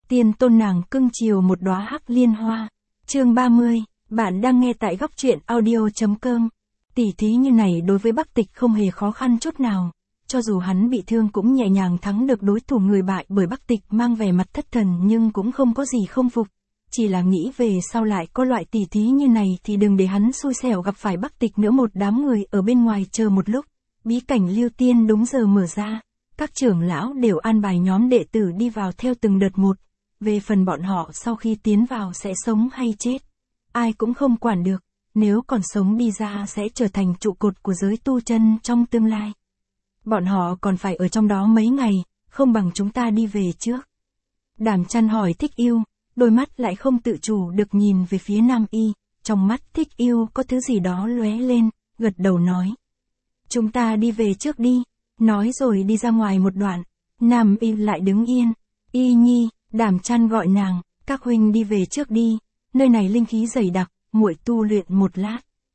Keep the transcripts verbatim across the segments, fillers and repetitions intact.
tiên tôn nàng cưng chiều một đóa hắc liên hoa. Chương ba mươi, bạn đang nghe tại góc truyện audio.com. Tỉ thí như này đối với Bắc Tịch không hề khó khăn chút nào. Cho dù hắn bị thương cũng nhẹ nhàng thắng được đối thủ người bại, bởi Bắc Tịch mang vẻ mặt thất thần nhưng cũng không có gì không phục. Chỉ là nghĩ về sau lại có loại tỉ thí như này thì đừng để hắn xui xẻo gặp phải Bắc Tịch nữa. Một đám người ở bên ngoài chờ một lúc, bí cảnh Lưu Tiên đúng giờ mở ra. Các trưởng lão đều an bài nhóm đệ tử đi vào theo từng đợt một. Về phần bọn họ sau khi tiến vào sẽ sống hay chết, ai cũng không quản được. Nếu còn sống đi ra sẽ trở thành trụ cột của giới tu chân trong tương lai. Bọn họ còn phải ở trong đó mấy ngày, không bằng chúng ta đi về trước. Đàm Chăn hỏi Thích Yêu, đôi mắt lại không tự chủ được nhìn về phía Nam Y. Trong mắt Thích Yêu có thứ gì đó lóe lên, gật đầu nói. Chúng ta đi về trước đi. Nói rồi đi ra ngoài một đoạn, Nam Y lại đứng yên. Y Nhi, Đàm Chăn gọi nàng, các huynh đi về trước đi, nơi này linh khí dày đặc, muội tu luyện một lát.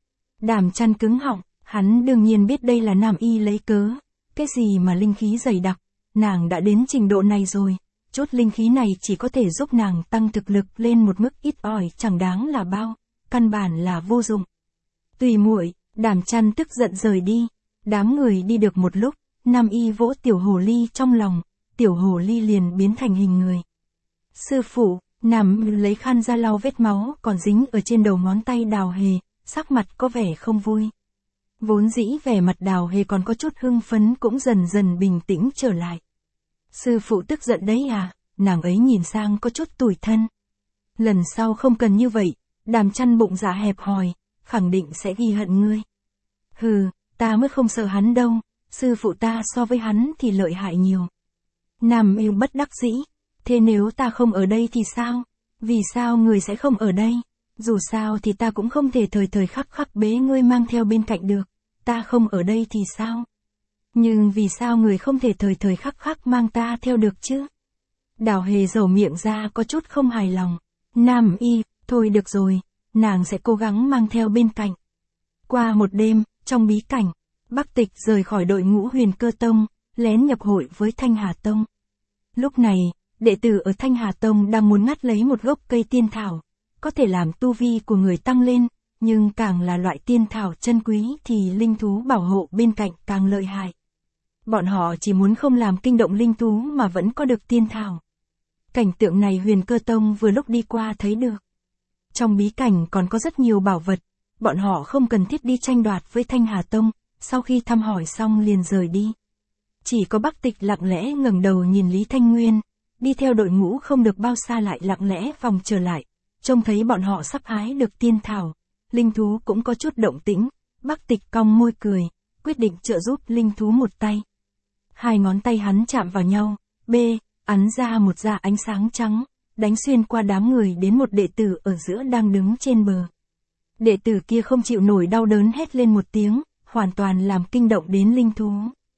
Đàm Chăn cứng họng, hắn đương nhiên biết đây là Nam Y lấy cớ. Cái gì mà linh khí dày đặc, nàng đã đến trình độ này rồi, chút linh khí này chỉ có thể giúp nàng tăng thực lực lên một mức ít ỏi, chẳng đáng là bao, căn bản là vô dụng. Tùy muội, Đàm Chăn tức giận rời đi. Đám người đi được một lúc, Nam Y vỗ tiểu hồ ly trong lòng, tiểu hồ ly liền biến thành hình người. Sư phụ, Nam lấy khăn ra lau vết máu còn dính ở trên đầu ngón tay Đào Hề, sắc mặt có vẻ không vui. Vốn dĩ vẻ mặt Đào Hề còn có chút hưng phấn cũng dần dần bình tĩnh trở lại. Sư phụ tức giận đấy à, nàng ấy nhìn sang có chút tủi thân. Lần sau không cần như vậy, Đàm Chăn bụng dạ hẹp hòi, khẳng định sẽ ghi hận ngươi. Hừ, ta mới không sợ hắn đâu, sư phụ ta so với hắn thì lợi hại nhiều. Nam yêu bất đắc dĩ, thế nếu ta không ở đây thì sao? Vì sao người sẽ không ở đây? Dù sao thì ta cũng không thể thời thời khắc khắc bế ngươi mang theo bên cạnh được, ta không ở đây thì sao? Nhưng vì sao người không thể thời thời khắc khắc mang ta theo được chứ? Đào Hề dầu miệng ra có chút không hài lòng. Nam Y, thôi được rồi, nàng sẽ cố gắng mang theo bên cạnh. Qua một đêm, trong bí cảnh, Bắc Tịch rời khỏi đội ngũ Huyền Cơ Tông, lén nhập hội với Thanh Hà Tông. Lúc này, đệ tử ở Thanh Hà Tông đang muốn ngắt lấy một gốc cây tiên thảo, có thể làm tu vi của người tăng lên, nhưng càng là loại tiên thảo chân quý thì linh thú bảo hộ bên cạnh càng lợi hại. Bọn họ chỉ muốn không làm kinh động linh thú mà vẫn có được tiên thảo. Cảnh tượng này Huyền Cơ Tông vừa lúc đi qua thấy được. Trong bí cảnh còn có rất nhiều bảo vật, bọn họ không cần thiết đi tranh đoạt với Thanh Hà Tông, sau khi thăm hỏi xong liền rời đi. Chỉ có Bắc Tịch lặng lẽ ngẩng đầu nhìn Lý Thanh Nguyên, đi theo đội ngũ không được bao xa lại lặng lẽ vòng trở lại, trông thấy bọn họ sắp hái được tiên thảo, linh thú cũng có chút động tĩnh, Bắc Tịch cong môi cười, quyết định trợ giúp linh thú một tay. Hai ngón tay hắn chạm vào nhau, bê, ắn ra một dải ánh sáng trắng, đánh xuyên qua đám người đến một đệ tử ở giữa đang đứng trên bờ. Đệ tử kia không chịu nổi đau đớn hét lên một tiếng, hoàn toàn làm kinh động đến linh thú.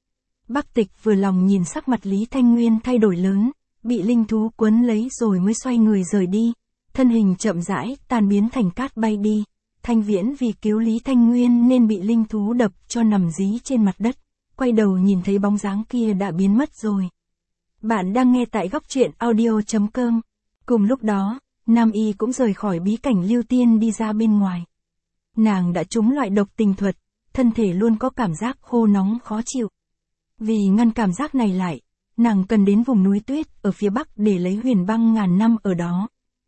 Bắc Tịch vừa lòng nhìn sắc mặt Lý Thanh Nguyên thay đổi lớn, bị linh thú quấn lấy rồi mới xoay người rời đi, thân hình chậm rãi tan biến thành cát bay đi. Thanh Viễn vì cứu Lý Thanh Nguyên nên bị linh thú đập cho nằm dí trên mặt đất, quay đầu nhìn thấy bóng dáng kia đã biến mất rồi. Bạn đang nghe tại góc truyện audio.com. Cùng lúc đó, Nam Y cũng rời khỏi bí cảnh Lưu Tiên đi ra bên ngoài. Nàng đã trúng loại độc tình thuật, thân thể luôn có cảm giác khô nóng khó chịu. Vì ngăn cảm giác này lại, nàng cần đến vùng núi tuyết ở phía bắc để lấy huyền băng ngàn năm ở đó.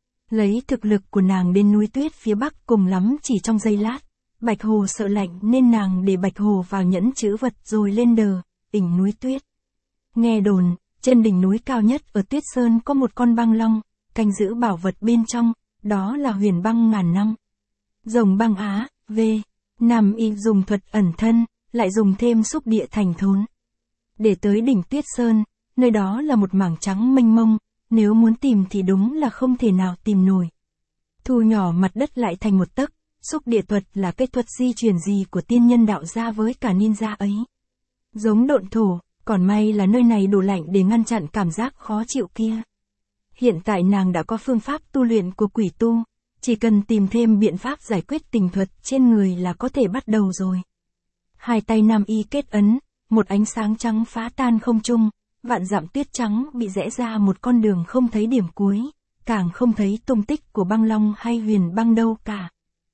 Lấy thực lực của nàng đến núi tuyết phía bắc cùng lắm chỉ trong giây lát. Bạch Hồ sợ lạnh nên nàng để Bạch Hồ vào nhẫn chữ vật rồi lên đờ, đỉnh núi tuyết. Nghe đồn, trên đỉnh núi cao nhất ở Tuyết Sơn có một con băng long, canh giữ bảo vật bên trong, đó là huyền băng ngàn năm. Rồng băng á, v. Nam Y dùng thuật ẩn thân, lại dùng thêm xúc địa thành thốn. Để tới đỉnh Tuyết Sơn, nơi đó là một mảng trắng mênh mông, nếu muốn tìm thì đúng là không thể nào tìm nổi. Thu nhỏ mặt đất lại thành một tấc, xúc địa thuật là cái thuật di truyền gì của tiên nhân đạo gia với cả ninja ấy. Giống độn thổ, còn may là nơi này đủ lạnh để ngăn chặn cảm giác khó chịu kia. Hiện tại nàng đã có phương pháp tu luyện của quỷ tu, chỉ cần tìm thêm biện pháp giải quyết tình thuật trên người là có thể bắt đầu rồi. Hai tay Nam Y kết ấn, một ánh sáng trắng phá tan không trung, vạn dặm tuyết trắng bị rẽ ra một con đường không thấy điểm cuối, càng không thấy tung tích của băng long hay huyền băng đâu cả.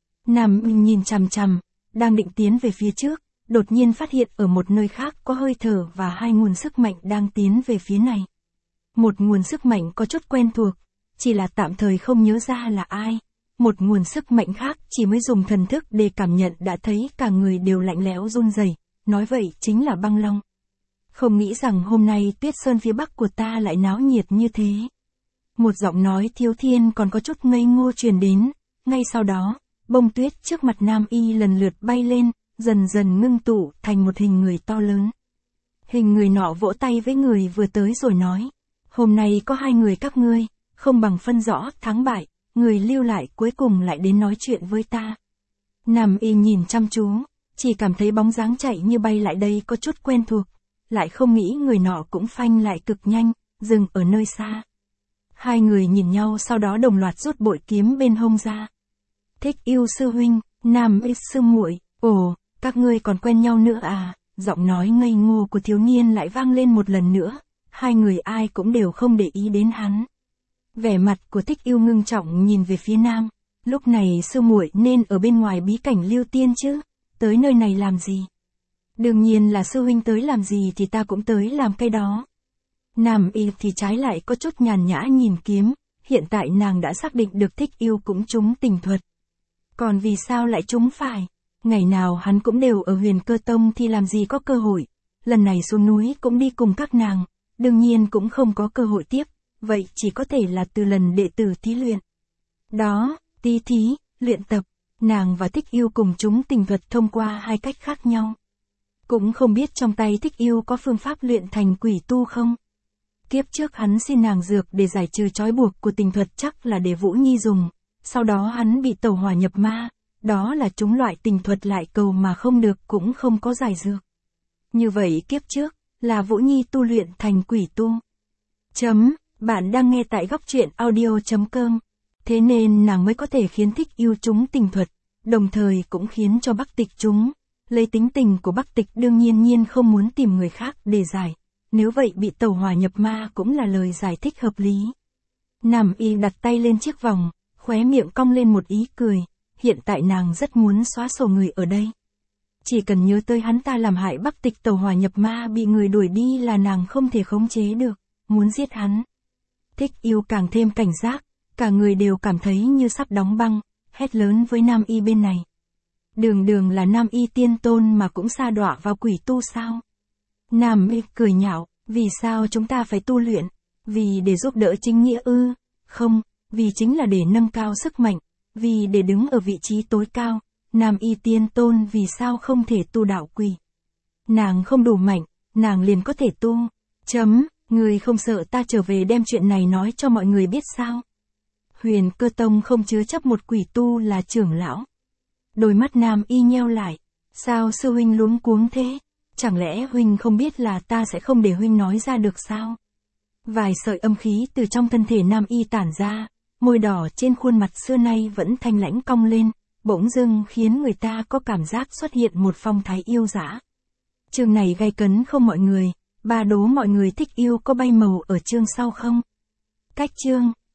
Nam Y nhìn chằm chằm, đang định tiến về phía trước, đột nhiên phát hiện ở một nơi khác có hơi thở và hai nguồn sức mạnh đang tiến về phía này. Một nguồn sức mạnh có chút quen thuộc, chỉ là tạm thời không nhớ ra là ai. Một nguồn sức mạnh khác chỉ mới dùng thần thức để cảm nhận đã thấy cả người đều lạnh lẽo run rẩy, nói vậy chính là băng long. Không nghĩ rằng hôm nay tuyết sơn phía bắc của ta lại náo nhiệt như thế. Một giọng nói thiếu thiên còn có chút ngây ngô truyền đến, ngay sau đó, bông tuyết trước mặt Nam Y lần lượt bay lên, dần dần ngưng tụ thành một hình người to lớn. Hình người nọ vỗ tay với người vừa tới rồi nói, hôm nay có hai người các ngươi, không bằng phân rõ thắng bại, người lưu lại cuối cùng lại đến nói chuyện với ta. Nam Y nhìn chăm chú, chỉ cảm thấy bóng dáng chạy như bay lại đây có chút quen thuộc, lại không nghĩ người nọ cũng phanh lại cực nhanh, dừng ở nơi xa. Hai người nhìn nhau sau đó đồng loạt rút bội kiếm bên hông ra. Thích Yêu sư huynh, Nam Y sư muội, ồ, các ngươi còn quen nhau nữa à? Giọng nói ngây ngô của thiếu niên lại vang lên một lần nữa, hai người ai cũng đều không để ý đến hắn. Vẻ mặt của Thích Yêu ngưng trọng nhìn về phía Nam, lúc này sư muội nên ở bên ngoài bí cảnh Lưu Tiên chứ, tới nơi này làm gì? Đương nhiên là sư huynh tới làm gì thì ta cũng tới làm cái đó. Nam Y thì trái lại có chút nhàn nhã nhìn kiếm, hiện tại nàng đã xác định được Thích Yêu cũng trúng tình thuật. Còn vì sao lại trúng phải? Ngày nào hắn cũng đều ở Huyền Cơ Tông thì làm gì có cơ hội, lần này xuống núi cũng đi cùng các nàng, đương nhiên cũng không có cơ hội tiếp, vậy chỉ có thể là từ lần đệ tử thí luyện. Đó, tí thí, luyện tập, nàng và Thích Yêu cùng trúng tình thuật thông qua hai cách khác nhau. Cũng không biết trong tay Thích Yêu có phương pháp luyện thành quỷ tu không? Kiếp trước hắn xin nàng dược để giải trừ trói buộc của tình thuật chắc là để Vũ Nhi dùng, sau đó hắn bị tẩu hỏa nhập ma, đó là chúng loại tình thuật lại cầu mà không được cũng không có giải dược. Như vậy kiếp trước, là Vũ Nhi tu luyện thành quỷ tu. Chấm, bạn đang nghe tại góc truyện audio chấm com. Thế nên nàng mới có thể khiến Thích Yêu chúng tình thuật, đồng thời cũng khiến cho Bắc Tịch chúng. Lấy tính tình của Bắc Tịch đương nhiên nhiên không muốn tìm người khác để giải, nếu vậy bị tẩu hỏa nhập ma cũng là lời giải thích hợp lý. Nam Y đặt tay lên chiếc vòng, khóe miệng cong lên một ý cười, hiện tại nàng rất muốn xóa sổ người ở đây. Chỉ cần nhớ tới hắn ta làm hại Bắc Tịch tẩu hỏa nhập ma bị người đuổi đi là nàng không thể khống chế được, muốn giết hắn. Thích Yêu càng thêm cảnh giác, cả người đều cảm thấy như sắp đóng băng, hét lớn với Nam Y bên này. Đường đường là Nam Y tiên tôn mà cũng sa đọa vào quỷ tu sao? Nam Y cười nhạo, vì sao chúng ta phải tu luyện? Vì để giúp đỡ chính nghĩa ư? Không, vì chính là để nâng cao sức mạnh, vì để đứng ở vị trí tối cao. Nam Y tiên tôn vì sao không thể tu đạo quỷ? Nàng không đủ mạnh, nàng liền có thể tu. Chấm, người không sợ ta trở về đem chuyện này nói cho mọi người biết sao? Huyền Cơ Tông không chứa chấp một quỷ tu là trưởng lão. Đôi mắt Nam Y nheo lại, sao sư huynh luống cuống thế? Chẳng lẽ huynh không biết là ta sẽ không để huynh nói ra được sao? Vài sợi âm khí từ trong thân thể Nam Y tản ra, môi đỏ trên khuôn mặt xưa nay vẫn thanh lãnh cong lên, bỗng dưng khiến người ta có cảm giác xuất hiện một phong thái yêu dã. Chương này gay cấn không mọi người, ba đố mọi người thích yêu có bay màu ở chương sau không? Cách chương